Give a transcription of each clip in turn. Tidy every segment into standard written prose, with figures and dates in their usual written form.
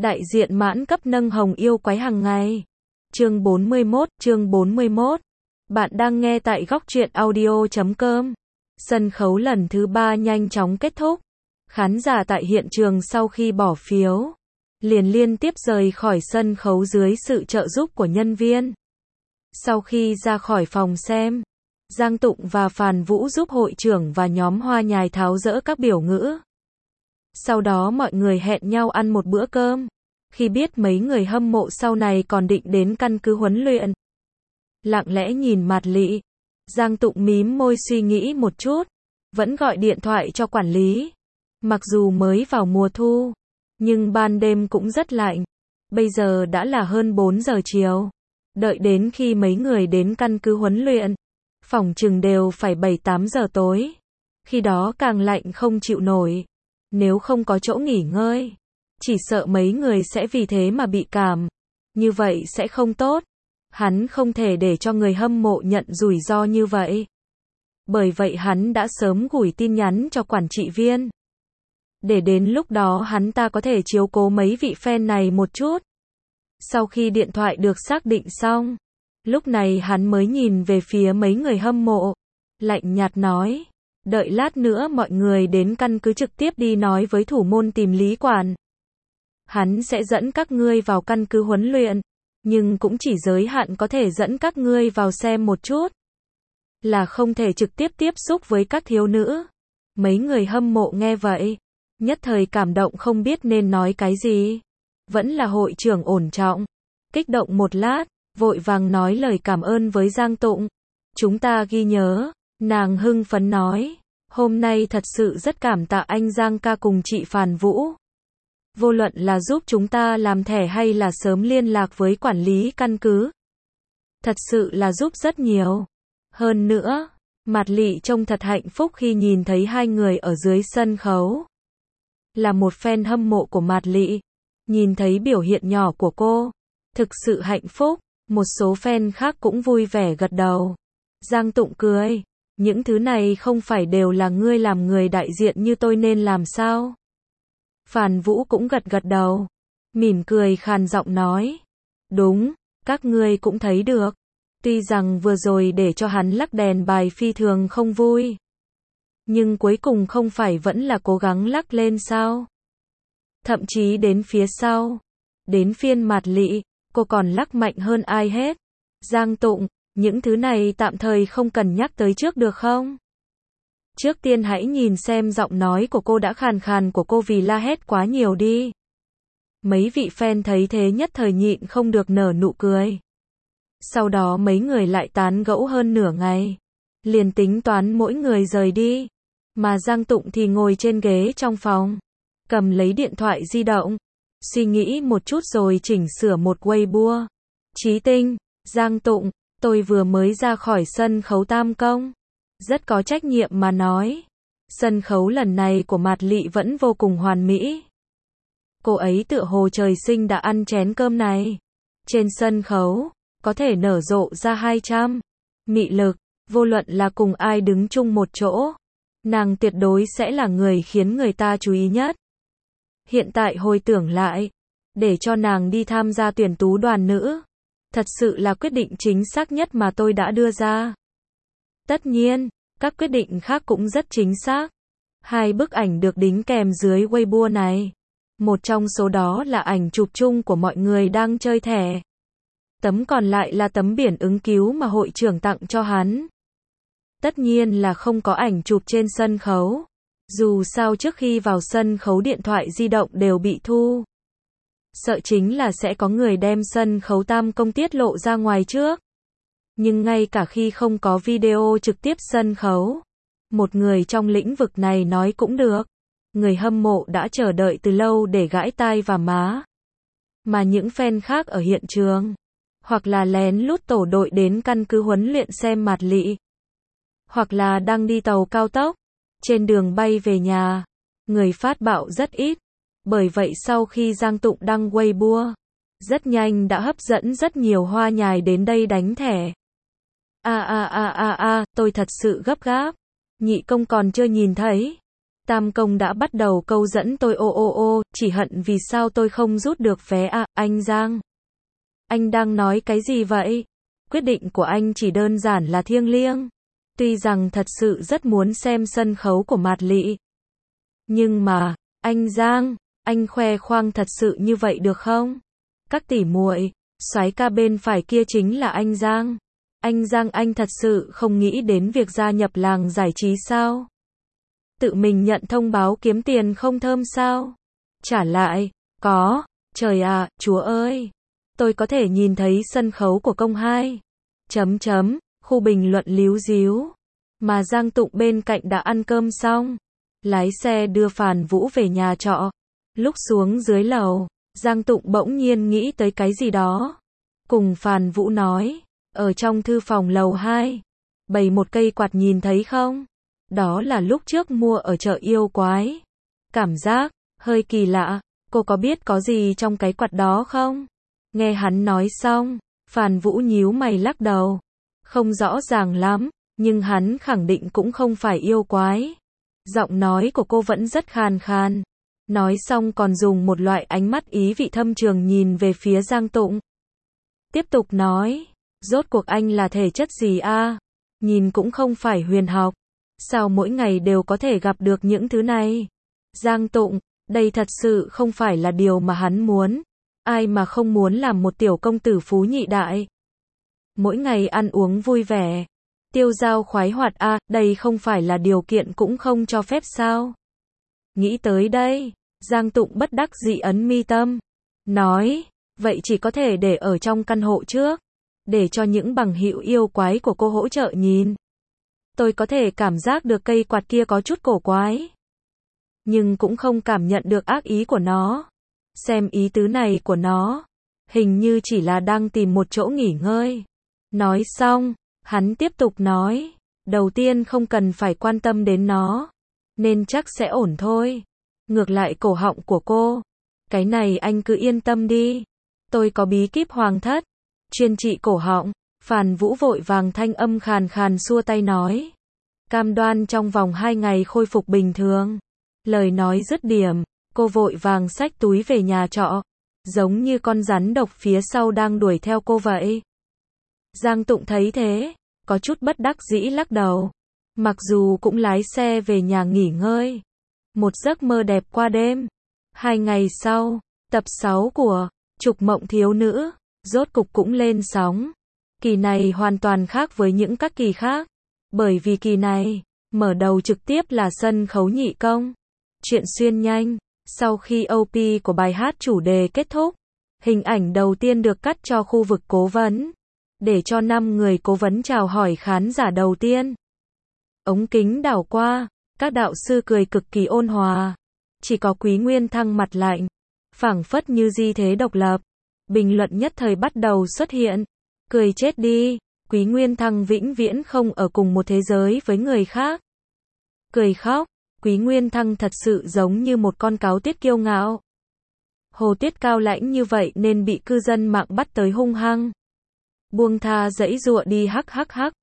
Đại diện mãn cấp nâng hồng yêu quái hàng ngày. Chương 41. Bạn đang nghe tại góc truyện audio.com. Sân khấu lần thứ 3 nhanh chóng kết thúc. Khán giả tại hiện trường sau khi bỏ phiếu, liền liên tiếp rời khỏi sân khấu dưới sự trợ giúp của nhân viên. Sau khi ra khỏi phòng xem, Giang Tụng và Phàn Vũ giúp hội trưởng và nhóm Hoa Nhài tháo dỡ các biểu ngữ. Sau đó mọi người hẹn nhau ăn một bữa cơm. Khi biết mấy người hâm mộ sau này còn định đến căn cứ huấn luyện, lặng lẽ nhìn Mạt Lị, Giang Tụng mím môi suy nghĩ một chút, vẫn gọi điện thoại cho quản lý. Mặc dù mới vào mùa thu, nhưng ban đêm cũng rất lạnh. Bây giờ đã là hơn 4 giờ chiều. Đợi đến khi mấy người đến căn cứ huấn luyện, phỏng chừng đều phải 7-8 giờ tối. Khi đó càng lạnh không chịu nổi. Nếu không có chỗ nghỉ ngơi, chỉ sợ mấy người sẽ vì thế mà bị cảm. Như vậy sẽ không tốt. Hắn không thể để cho người hâm mộ nhận rủi ro như vậy. Bởi vậy hắn đã sớm gửi tin nhắn cho quản trị viên, để đến lúc đó hắn ta có thể chiếu cố mấy vị fan này một chút. Sau khi điện thoại được xác định xong, lúc này hắn mới nhìn về phía mấy người hâm mộ, lạnh nhạt nói, đợi lát nữa mọi người đến căn cứ trực tiếp đi nói với thủ môn tìm Lý Quản. Hắn sẽ dẫn các ngươi vào căn cứ huấn luyện, nhưng cũng chỉ giới hạn có thể dẫn các ngươi vào xem một chút, là không thể trực tiếp tiếp xúc với các thiếu nữ. Mấy người hâm mộ nghe vậy, nhất thời cảm động không biết nên nói cái gì. Vẫn là hội trưởng ổn trọng, kích động một lát, vội vàng nói lời cảm ơn với Giang Tụng. Chúng ta ghi nhớ. Nàng hưng phấn nói, hôm nay thật sự rất cảm tạ anh Giang ca cùng chị Phàn Vũ. Vô luận là giúp chúng ta làm thẻ hay là sớm liên lạc với quản lý căn cứ. Thật sự là giúp rất nhiều. Hơn nữa, Mạt Lị trông thật hạnh phúc khi nhìn thấy hai người ở dưới sân khấu. Là một fan hâm mộ của Mạt Lị, nhìn thấy biểu hiện nhỏ của cô, thực sự hạnh phúc. Một số fan khác cũng vui vẻ gật đầu. Giang Tụng cười, những thứ này không phải đều là ngươi làm người đại diện như tôi nên làm sao? Phàn Vũ cũng gật gật đầu, mỉm cười khàn giọng nói, đúng, các ngươi cũng thấy được. Tuy rằng vừa rồi để cho hắn lắc đèn bài phi thường không vui, nhưng cuối cùng không phải vẫn là cố gắng lắc lên sao? Thậm chí đến phía sau, đến phiên Mạt Lị, cô còn lắc mạnh hơn ai hết. Giang Tụng, những thứ này tạm thời không cần nhắc tới trước được không? Trước tiên hãy nhìn xem giọng nói của cô đã khàn khàn của cô vì la hét quá nhiều đi. Mấy vị fan thấy thế nhất thời nhịn không được nở nụ cười. Sau đó mấy người lại tán gẫu hơn nửa ngày, liền tính toán mỗi người rời đi. Mà Giang Tụng thì ngồi trên ghế trong phòng, cầm lấy điện thoại di động, suy nghĩ một chút rồi chỉnh sửa một Weibo. Chí Tinh, Giang Tụng, tôi vừa mới ra khỏi sân khấu Tam Công, rất có trách nhiệm mà nói. Sân khấu lần này của Mạt Lị vẫn vô cùng hoàn mỹ. Cô ấy tựa hồ trời sinh đã ăn chén cơm này. Trên sân khấu, có thể nở rộ ra 200 mị lực, vô luận là cùng ai đứng chung một chỗ, nàng tuyệt đối sẽ là người khiến người ta chú ý nhất. Hiện tại hồi tưởng lại, để cho nàng đi tham gia tuyển tú đoàn nữ, thật sự là quyết định chính xác nhất mà tôi đã đưa ra. Tất nhiên, các quyết định khác cũng rất chính xác. 2 bức ảnh được đính kèm dưới Weibo này. Một trong số đó là ảnh chụp chung của mọi người đang chơi thẻ. Tấm còn lại là tấm biển ứng cứu mà hội trưởng tặng cho hắn. Tất nhiên là không có ảnh chụp trên sân khấu. Dù sao trước khi vào sân khấu điện thoại di động đều bị thu. Sợ chính là sẽ có người đem sân khấu Tam Công tiết lộ ra ngoài trước. Nhưng ngay cả khi không có video trực tiếp sân khấu, một người trong lĩnh vực này nói cũng được. Người hâm mộ đã chờ đợi từ lâu để gãi tai và má. Mà những fan khác ở hiện trường, hoặc là lén lút tổ đội đến căn cứ huấn luyện xem Mạt Lị, hoặc là đang đi tàu cao tốc, trên đường bay về nhà, người phát bạo rất ít. Bởi vậy sau khi Giang Tụng đăng Weibo, rất nhanh đã hấp dẫn rất nhiều hoa nhài đến đây đánh thẻ. Tôi thật sự gấp gáp. Nhị công còn chưa nhìn thấy. Tam công đã bắt đầu câu dẫn tôi chỉ hận vì sao tôi không rút được vé à, anh Giang. Anh đang nói cái gì vậy? Quyết định của anh chỉ đơn giản là thiêng liêng. Tuy rằng thật sự rất muốn xem sân khấu của Mạt Lị. Nhưng mà, anh Giang, anh khoe khoang thật sự như vậy được không? Các tỷ muội, soái ca bên phải kia chính là anh Giang. Anh Giang, anh thật sự không nghĩ đến việc gia nhập làng giải trí sao? Tự mình nhận thông báo kiếm tiền không thơm sao? Trả lại, có, trời ạ, Chúa ơi. Tôi có thể nhìn thấy sân khấu của công 2. Khu bình luận líu díu. Mà Giang Tụng bên cạnh đã ăn cơm xong. Lái xe đưa Phàn Vũ về nhà trọ. Lúc xuống dưới lầu, Giang Tụng bỗng nhiên nghĩ tới cái gì đó. Cùng Phàn Vũ nói, ở trong thư phòng lầu 2, bày một cây quạt nhìn thấy không? Đó là lúc trước mua ở chợ yêu quái. Cảm giác hơi kỳ lạ, cô có biết có gì trong cái quạt đó không? Nghe hắn nói xong, Phàn Vũ nhíu mày lắc đầu. Không rõ ràng lắm, nhưng hắn khẳng định cũng không phải yêu quái. Giọng nói của cô vẫn rất khàn khàn. Nói xong còn dùng một loại ánh mắt ý vị thâm trường nhìn về phía Giang Tụng. Tiếp tục nói, rốt cuộc anh là thể chất gì a? Nhìn cũng không phải huyền học. Sao mỗi ngày đều có thể gặp được những thứ này? Giang Tụng, đây thật sự không phải là điều mà hắn muốn. Ai mà không muốn làm một tiểu công tử phú nhị đại? Mỗi ngày ăn uống vui vẻ, tiêu dao khoái hoạt a, đây không phải là điều kiện cũng không cho phép sao? Nghĩ tới đây, Giang Tụng bất đắc dĩ ấn mi tâm, nói, vậy chỉ có thể để ở trong căn hộ trước, để cho những bằng hữu yêu quái của cô hỗ trợ nhìn. Tôi có thể cảm giác được cây quạt kia có chút cổ quái, nhưng cũng không cảm nhận được ác ý của nó. Xem ý tứ này của nó, hình như chỉ là đang tìm một chỗ nghỉ ngơi. Nói xong, hắn tiếp tục nói, đầu tiên không cần phải quan tâm đến nó, nên chắc sẽ ổn thôi. Ngược lại cổ họng của cô, cái này anh cứ yên tâm đi. Tôi có bí kíp hoàng thất, chuyên trị cổ họng. Phàn Vũ vội vàng thanh âm khàn khàn xua tay nói. Cam đoan trong vòng 2 ngày khôi phục bình thường. Lời nói dứt điểm, cô vội vàng xách túi về nhà trọ. Giống như con rắn độc phía sau đang đuổi theo cô vậy. Giang Tụng thấy thế, có chút bất đắc dĩ lắc đầu. Mặc dù cũng lái xe về nhà nghỉ ngơi. Một giấc mơ đẹp qua đêm. 2 ngày sau, tập 6 của Trục Mộng Thiếu Nữ, rốt cục cũng lên sóng. Kỳ này hoàn toàn khác với những các kỳ khác. Bởi vì kỳ này, mở đầu trực tiếp là sân khấu nhị công. Chuyện xuyên nhanh, sau khi OP của bài hát chủ đề kết thúc, hình ảnh đầu tiên được cắt cho khu vực cố vấn. Để cho 5 người cố vấn chào hỏi khán giả đầu tiên. Ống kính đảo qua, các đạo sư cười cực kỳ ôn hòa. Chỉ có Quý Nguyên Thăng mặt lạnh, phảng phất như di thế độc lập. Bình luận nhất thời bắt đầu xuất hiện. Cười chết đi, Quý Nguyên Thăng vĩnh viễn không ở cùng một thế giới với người khác. Cười khóc, Quý Nguyên Thăng thật sự giống như một con cáo tiết kiêu ngạo. Hồ tiết cao lãnh như vậy nên bị cư dân mạng bắt tới hung hăng. Buông tha dãy dụa đi hắc,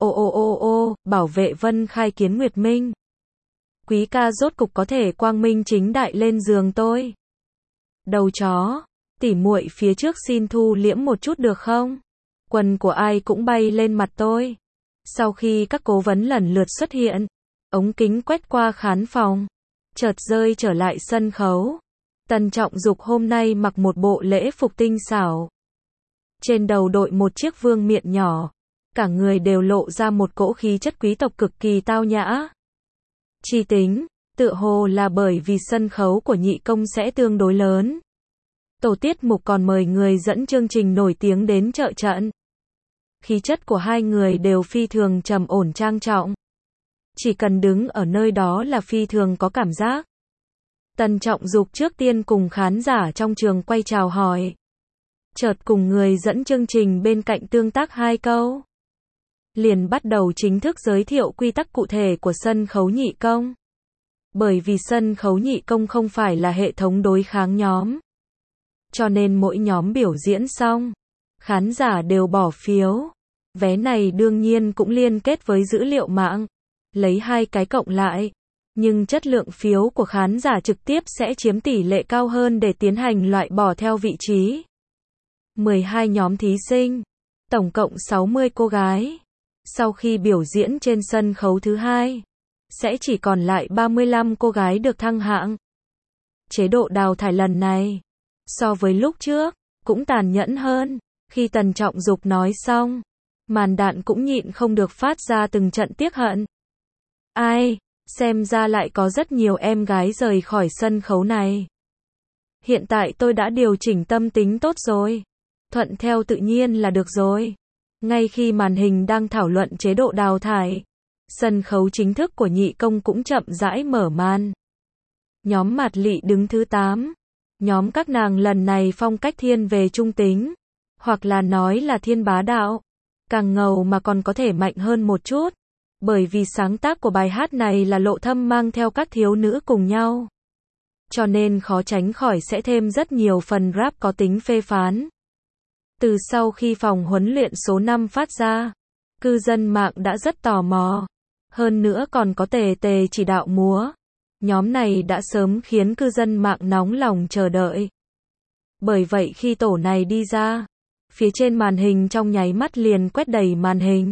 bảo vệ Vân Khai kiến Nguyệt Minh. Quý ca rốt cục có thể quang minh chính đại lên giường tôi. Đầu chó, tỉ muội phía trước xin thu liễm một chút được không? Quần của ai cũng bay lên mặt tôi. Sau khi các cố vấn lần lượt xuất hiện, ống kính quét qua khán phòng, chợt rơi trở lại sân khấu. Tần Trọng Dục hôm nay mặc một bộ lễ phục tinh xảo. Trên đầu đội một chiếc vương miện nhỏ, cả người đều lộ ra một cỗ khí chất quý tộc cực kỳ tao nhã. Chi tính, tựa hồ là bởi vì sân khấu của nhị công sẽ tương đối lớn. Tổ tiết mục còn mời người dẫn chương trình nổi tiếng đến trợ trận. Khí chất của hai người đều phi thường trầm ổn trang trọng. Chỉ cần đứng ở nơi đó là phi thường có cảm giác. Tần Trọng Dục trước tiên cùng khán giả trong trường quay chào hỏi. Chợt cùng người dẫn chương trình bên cạnh tương tác 2 câu. Liền bắt đầu chính thức giới thiệu quy tắc cụ thể của sân khấu nhị công. Bởi vì sân khấu nhị công không phải là hệ thống đối kháng nhóm. Cho nên mỗi nhóm biểu diễn xong, khán giả đều bỏ phiếu. Vé này đương nhiên cũng liên kết với dữ liệu mạng. Lấy 2 cái cộng lại, Nhưng chất lượng phiếu của khán giả trực tiếp sẽ chiếm tỷ lệ cao hơn để tiến hành loại bỏ theo vị trí. 12 nhóm thí sinh, tổng cộng 60 cô gái. Sau khi biểu diễn trên sân khấu thứ hai, sẽ chỉ còn lại 35 cô gái được thăng hạng. Chế độ đào thải lần này, so với lúc trước, cũng tàn nhẫn hơn. Khi Tần Trọng Dục nói xong, màn đạn cũng nhịn không được phát ra từng trận tiếc hận. Ai, xem ra lại có rất nhiều em gái rời khỏi sân khấu này. Hiện tại tôi đã điều chỉnh tâm tính tốt rồi. Thuận theo tự nhiên là được rồi. Ngay khi màn hình đang thảo luận chế độ đào thải, sân khấu chính thức của nhị công cũng chậm rãi mở màn. Nhóm Mạt Lị đứng thứ 8. Nhóm các nàng lần này phong cách thiên về trung tính, hoặc là nói là thiên bá đạo. Càng ngầu mà còn có thể mạnh hơn một chút, bởi vì sáng tác của bài hát này là Lộ Thâm mang theo các thiếu nữ cùng nhau. Cho nên khó tránh khỏi sẽ thêm rất nhiều phần rap có tính phê phán. Từ sau khi phòng huấn luyện số 5 phát ra, cư dân mạng đã rất tò mò. Hơn nữa còn có Tề Tề chỉ đạo múa. Nhóm này đã sớm khiến cư dân mạng nóng lòng chờ đợi. Bởi vậy khi tổ này đi ra, phía trên màn hình trong nháy mắt liền quét đầy màn hình.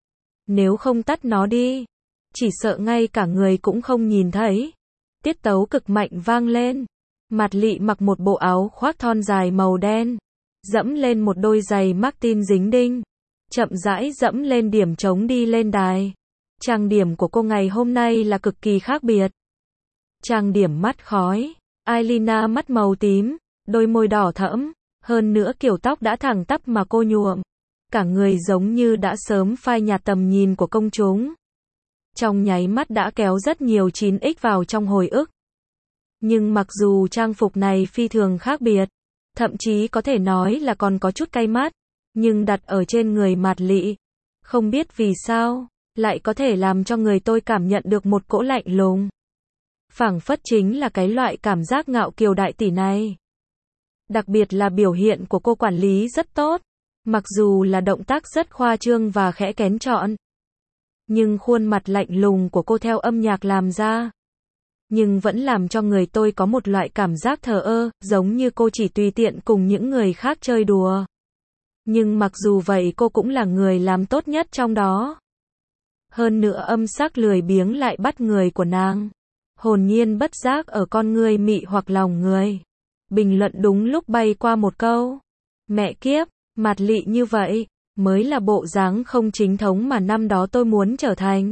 Nếu không tắt nó đi, chỉ sợ ngay cả người cũng không nhìn thấy. Tiết tấu cực mạnh vang lên. Mạt Lị mặc một bộ áo khoác thon dài màu đen, dẫm lên một đôi giày Martin dính đinh, chậm rãi dẫm lên điểm trống đi lên đài. Trang điểm của cô ngày hôm nay là cực kỳ khác biệt. Trang điểm mắt khói, eyeliner mắt màu tím, đôi môi đỏ thẫm, hơn nữa kiểu tóc đã thẳng tắp mà cô nhuộm. Cả người giống như đã sớm phai nhạt tầm nhìn của công chúng. Trong nháy mắt đã kéo rất nhiều 9X vào trong hồi ức. Nhưng mặc dù trang phục này phi thường khác biệt, thậm chí có thể nói là còn có chút cay mắt, nhưng đặt ở trên người Mạt Lị, không biết vì sao, lại có thể làm cho người tôi cảm nhận được một cỗ lạnh lùng. Phảng phất chính là cái loại cảm giác ngạo kiều đại tỷ này. Đặc biệt là biểu hiện của cô quản lý rất tốt, mặc dù là động tác rất khoa trương và khẽ kén chọn. Nhưng khuôn mặt lạnh lùng của cô theo âm nhạc làm ra, nhưng vẫn làm cho người tôi có một loại cảm giác thờ ơ, giống như cô chỉ tùy tiện cùng những người khác chơi đùa. Nhưng mặc dù vậy cô cũng là người làm tốt nhất trong đó. Hơn nữa âm sắc lười biếng lại bắt người của nàng. Hồn nhiên bất giác ở con ngươi mị hoặc lòng người. Bình luận đúng lúc bay qua một câu. Mẹ kiếp, Mạt Lị như vậy, mới là bộ dáng không chính thống mà năm đó tôi muốn trở thành.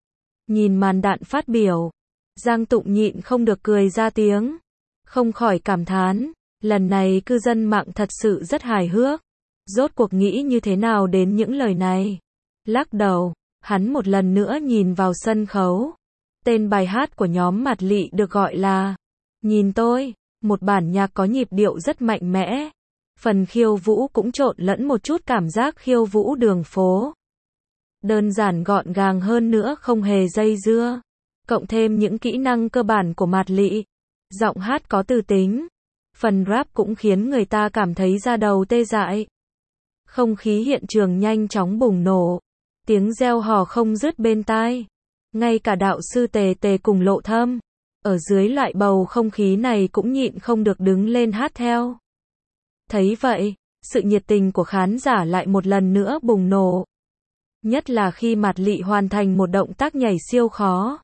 Nhìn màn đạn phát biểu, Giang Tụng nhịn không được cười ra tiếng. Không khỏi cảm thán, lần này cư dân mạng thật sự rất hài hước. Rốt cuộc nghĩ như thế nào đến những lời này? Lắc đầu, hắn một lần nữa nhìn vào sân khấu. Tên bài hát của nhóm Mạt Lị được gọi là Nhìn Tôi, một bản nhạc có nhịp điệu rất mạnh mẽ. Phần khiêu vũ cũng trộn lẫn một chút cảm giác khiêu vũ đường phố. Đơn giản gọn gàng hơn nữa không hề dây dưa. Cộng thêm những kỹ năng cơ bản của Mạt Lị. Giọng hát có tư tính. Phần rap cũng khiến người ta cảm thấy da đầu tê dại. Không khí hiện trường nhanh chóng bùng nổ. Tiếng reo hò không dứt bên tai. Ngay cả đạo sư Tề Tề cùng Lộ Thâm, ở dưới loại bầu không khí này cũng nhịn không được đứng lên hát theo. Thấy vậy, sự nhiệt tình của khán giả lại một lần nữa bùng nổ. Nhất là khi Mạt Lị hoàn thành một động tác nhảy siêu khó.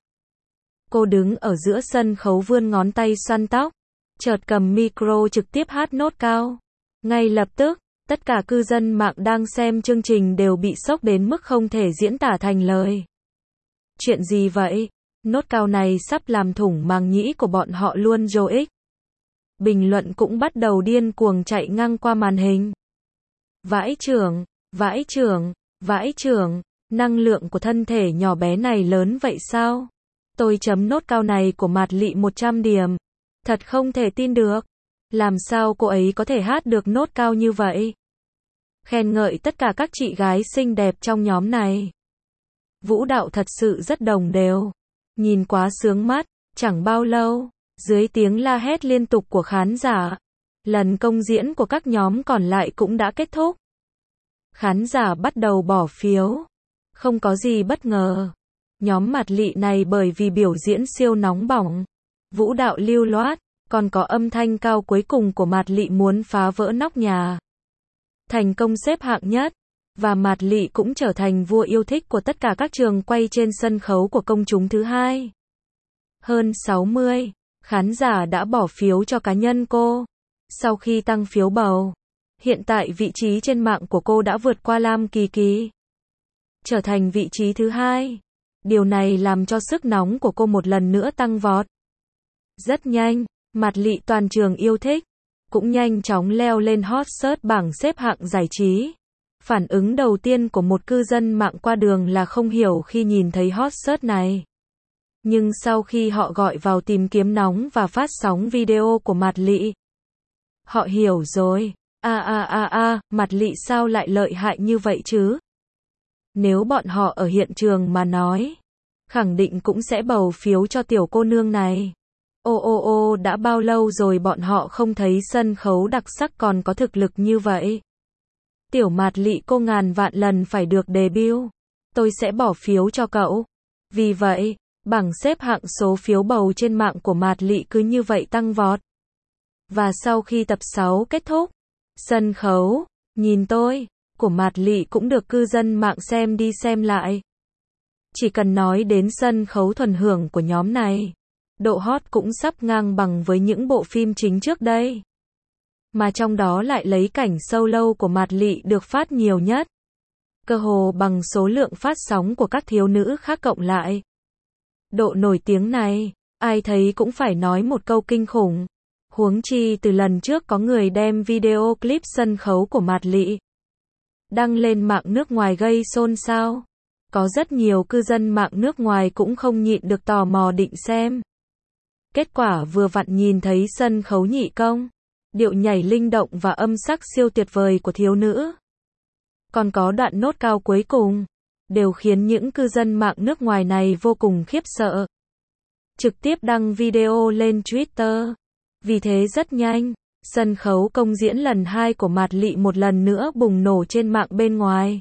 Cô đứng ở giữa sân khấu vươn ngón tay xoăn tóc, chợt cầm micro trực tiếp hát nốt cao. Ngay lập tức, tất cả cư dân mạng đang xem chương trình đều bị sốc đến mức không thể diễn tả thành lời. Chuyện gì vậy? Nốt cao này sắp làm thủng màng nhĩ của bọn họ luôn rồi. Bình luận cũng bắt đầu điên cuồng chạy ngang qua màn hình. Vãi chưởng, vãi chưởng, vãi chưởng, năng lượng của thân thể nhỏ bé này lớn vậy sao? Tôi chấm nốt cao này của Mạt Lị 100 điểm. Thật không thể tin được. Làm sao cô ấy có thể hát được nốt cao như vậy? Khen ngợi tất cả các chị gái xinh đẹp trong nhóm này. Vũ đạo thật sự rất đồng đều. Nhìn quá sướng mắt, chẳng bao lâu, dưới tiếng la hét liên tục của khán giả, lần công diễn của các nhóm còn lại cũng đã kết thúc. Khán giả bắt đầu bỏ phiếu. Không có gì bất ngờ. Nhóm Mạt Lị này bởi vì biểu diễn siêu nóng bỏng, vũ đạo lưu loát, còn có âm thanh cao cuối cùng của Mạt Lị muốn phá vỡ nóc nhà, thành công xếp hạng nhất, và Mạt Lị cũng trở thành vua yêu thích của tất cả các trường quay trên sân khấu của công chúng thứ hai. Hơn 60 khán giả đã bỏ phiếu cho cá nhân cô. Sau khi tăng phiếu bầu, hiện tại vị trí trên mạng của cô đã vượt qua Lam Kỳ Kỳ, trở thành vị trí thứ hai. Điều này làm cho sức nóng của cô một lần nữa tăng vọt. Rất nhanh, Mạt Lị toàn trường yêu thích, cũng nhanh chóng leo lên hot search bảng xếp hạng giải trí. Phản ứng đầu tiên của một cư dân mạng qua đường là không hiểu khi nhìn thấy hot search này. Nhưng sau khi họ gọi vào tìm kiếm nóng và phát sóng video của Mạt Lị, họ hiểu rồi. Mạt Lị sao lại lợi hại như vậy chứ? Nếu bọn họ ở hiện trường mà nói, khẳng định cũng sẽ bầu phiếu cho tiểu cô nương này. Đã bao lâu rồi bọn họ không thấy sân khấu đặc sắc còn có thực lực như vậy. Tiểu Mạt Lị cô ngàn vạn lần phải được debut. Tôi sẽ bỏ phiếu cho cậu. Vì vậy, bảng xếp hạng số phiếu bầu trên mạng của Mạt Lị cứ như vậy tăng vọt. Và sau khi tập 6 kết thúc, sân khấu, nhìn tôi, của Mạt Lị cũng được cư dân mạng xem đi xem lại. Chỉ cần nói đến sân khấu thuần hưởng của nhóm này, độ hot cũng sắp ngang bằng với những bộ phim chính trước đây. Mà trong đó lại lấy cảnh solo của Mạt Lị được phát nhiều nhất. Cơ hồ bằng số lượng phát sóng của các thiếu nữ khác cộng lại. Độ nổi tiếng này, ai thấy cũng phải nói một câu kinh khủng. Huống chi từ lần trước có người đem video clip sân khấu của Mạt Lị đăng lên mạng nước ngoài gây xôn xao. Có rất nhiều cư dân mạng nước ngoài cũng không nhịn được tò mò định xem. Kết quả vừa vặn nhìn thấy sân khấu nhị công, điệu nhảy linh động và âm sắc siêu tuyệt vời của thiếu nữ. Còn có đoạn nốt cao cuối cùng, đều khiến những cư dân mạng nước ngoài này vô cùng khiếp sợ. Trực tiếp đăng video lên Twitter. Vì thế rất nhanh, sân khấu công diễn lần 2 của Mạt Lị một lần nữa bùng nổ trên mạng bên ngoài.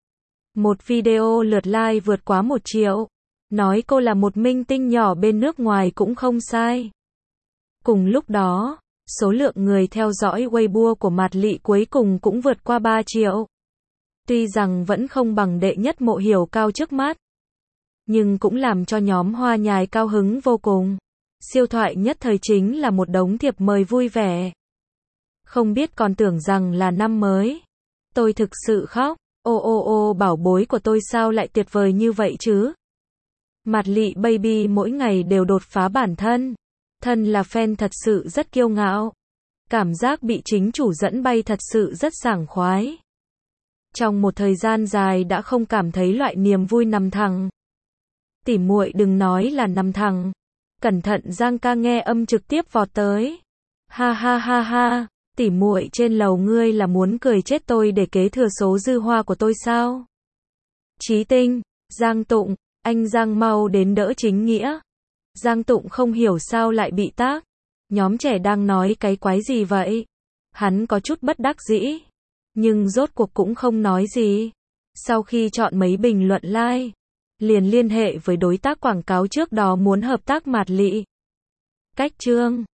Một video lượt like vượt quá 1 triệu. Nói cô là một minh tinh nhỏ bên nước ngoài cũng không sai. Cùng lúc đó, số lượng người theo dõi Weibo của Mạt Lị cuối cùng cũng vượt qua 3 triệu. Tuy rằng vẫn không bằng đệ nhất Mộ Hiểu Cao trước mắt, nhưng cũng làm cho nhóm Hoa Nhài cao hứng vô cùng. Siêu thoại nhất thời chính là một đống thiệp mời vui vẻ. Không biết còn tưởng rằng là năm mới. Tôi thực sự khóc. Bảo bối của tôi sao lại tuyệt vời như vậy chứ? Mạt Lị Baby mỗi ngày đều đột phá bản thân. Thân là fan thật sự rất kiêu ngạo. Cảm giác bị chính chủ dẫn bay thật sự rất sảng khoái. Trong một thời gian dài đã không cảm thấy loại niềm vui nằm thẳng. Tỉ muội đừng nói là nằm thẳng. Cẩn thận Giang ca nghe âm trực tiếp vọt tới. Ha, tỉ muội trên lầu ngươi là muốn cười chết tôi để kế thừa số dư hoa của tôi sao? Chí Tinh, Giang Tụng, anh Giang mau đến đỡ Chính Nghĩa. Giang Tụng không hiểu sao lại bị tag. Nhóm trẻ đang nói cái quái gì vậy? Hắn có chút bất đắc dĩ, nhưng rốt cuộc cũng không nói gì. Sau khi chọn mấy bình luận like, liền liên hệ với đối tác quảng cáo trước đó muốn hợp tác Mạt Lị. Cách chương